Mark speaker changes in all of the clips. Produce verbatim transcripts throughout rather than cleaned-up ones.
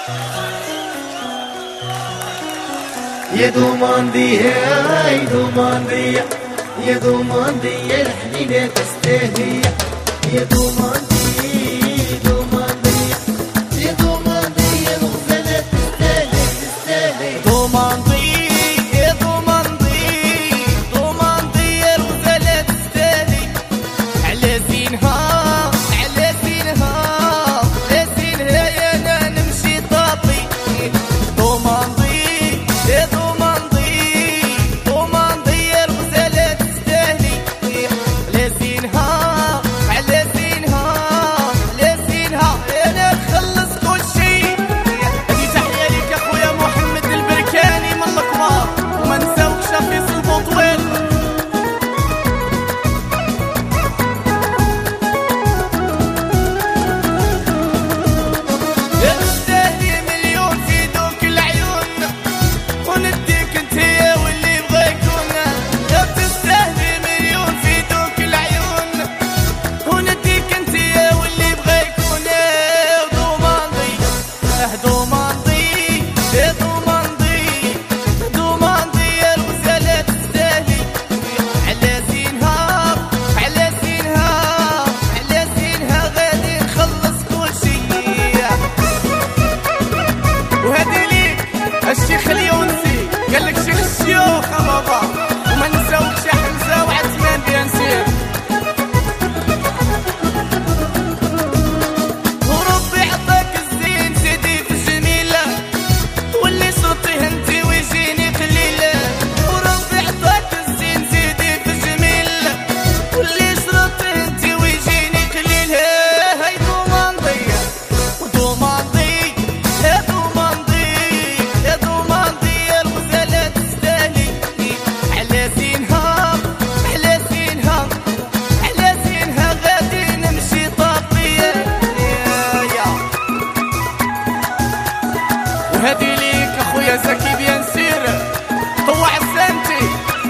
Speaker 1: يا دوماندية يا دوماندية يا دوماندية الحنينة تستاهي يا دوماندية دوماندية يا دوماندية الغزالة تستاهي تستاهي
Speaker 2: دوماندية يا دوماندية دوماندية الغزالة تستاهي على زينها على زينها على زينها يا انا نمشي طاطي دوماندية يا دوماندية دوماندية الغزالة تستاهي على زينها على زينها على زينها انا نخلص كل شي. هذه تحية ليك اخويا محمد البركاني من الكبار وما نساوكش في البوطويل. تستاهلي مليون في دوك العيون ونديك انتيا واللي بغا يكون. تستاهلي مليون في دوك العيون ونديك انتيا واللي بغا يكون. دوماندي اه دوماندي يا دوماندي دوماندي يا الغزالة تستاهلي على زينها على زينها على زينها غادي نخلص كل شي. وهذه ليك الشيخ اليونسي قال لك شيخ الشيوخ بابا وما نساوكش حمزة وعثمان بيانسير. وربي عطاك الزين سيدي في الجميلة واللي صوتيه انتي ويجيني قليلة. وربي عطاك الزين سيدي في الجميلة واللي صوتيه انتي ويجيني قليلة. هاي دوماندية ودوماندي يا دوماندي يا دوماندي يا الغزالة تستاهلي على زينها على زينها على زينها غادي نمشي طافية. وهذه ليك اخويا زكي بيانسير طوع السنتي.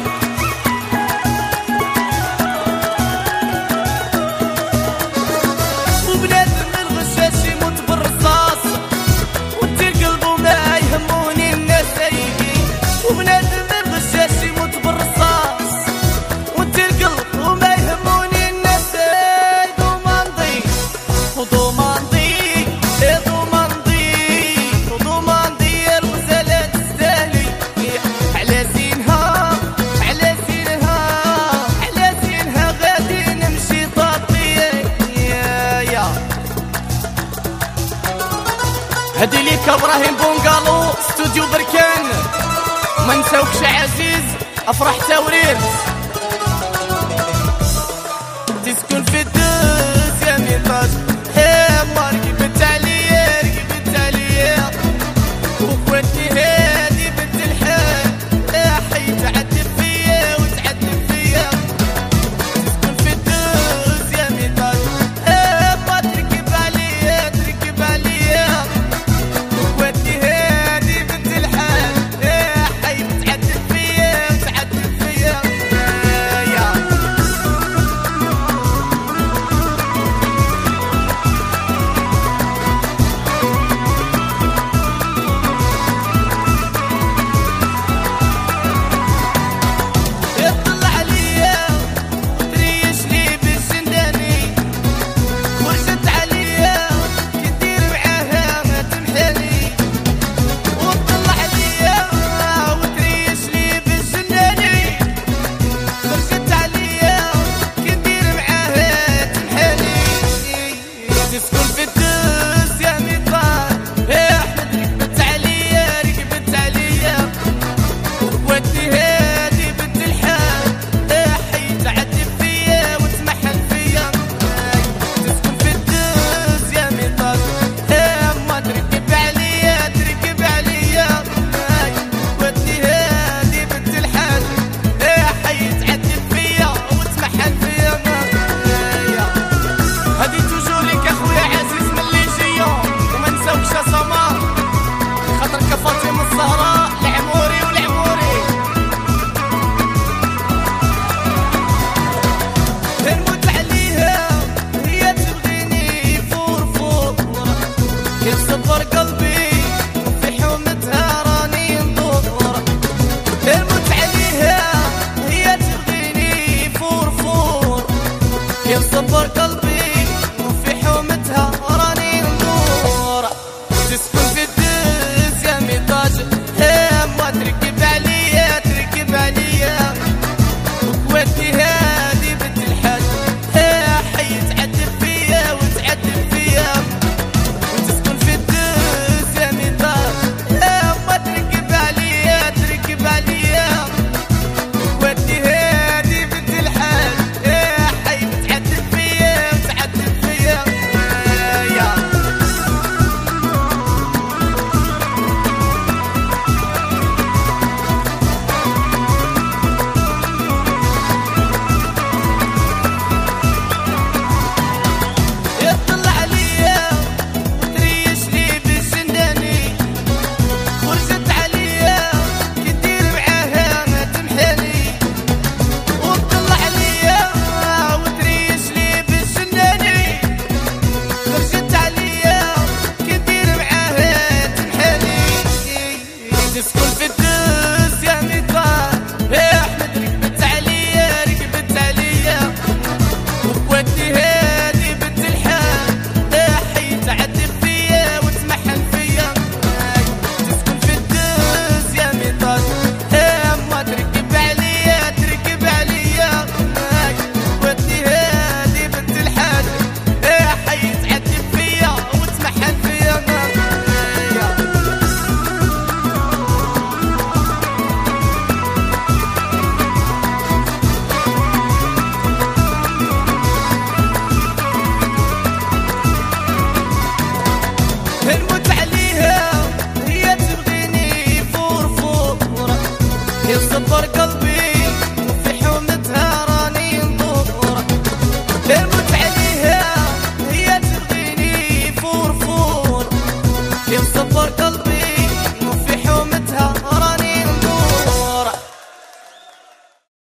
Speaker 2: وبنادم الغشاش يموت بالرصاص وانت القلب وما يهموني الناس ايدي. وبنادم الغشاش يموت بالرصاص وانت القلب وما يهموني الناس. اي دوماندي ودوماندي يا دوماندي ودوماندي يا الغزالة تستاهلي على زينها على زينها على زينها غادي نمشي طاطية. يا يا هدي ليك ابراهيم بونقالو استوديو بركان ما نساوكش عزيز افرح توريد. تسكن في الدوز يا ميطاج يا الله ركبت عليا ركبت عليا وقوتني هادي بنت الحال يا حي تعذب فيا وتعذب فيا. تسكن في الدوز يا ميطاج يا الله تركب عليا تركب عليا وقوتني هادي بنت الحال يا حي تعذب فيا وتعذب فيا. يا فرقة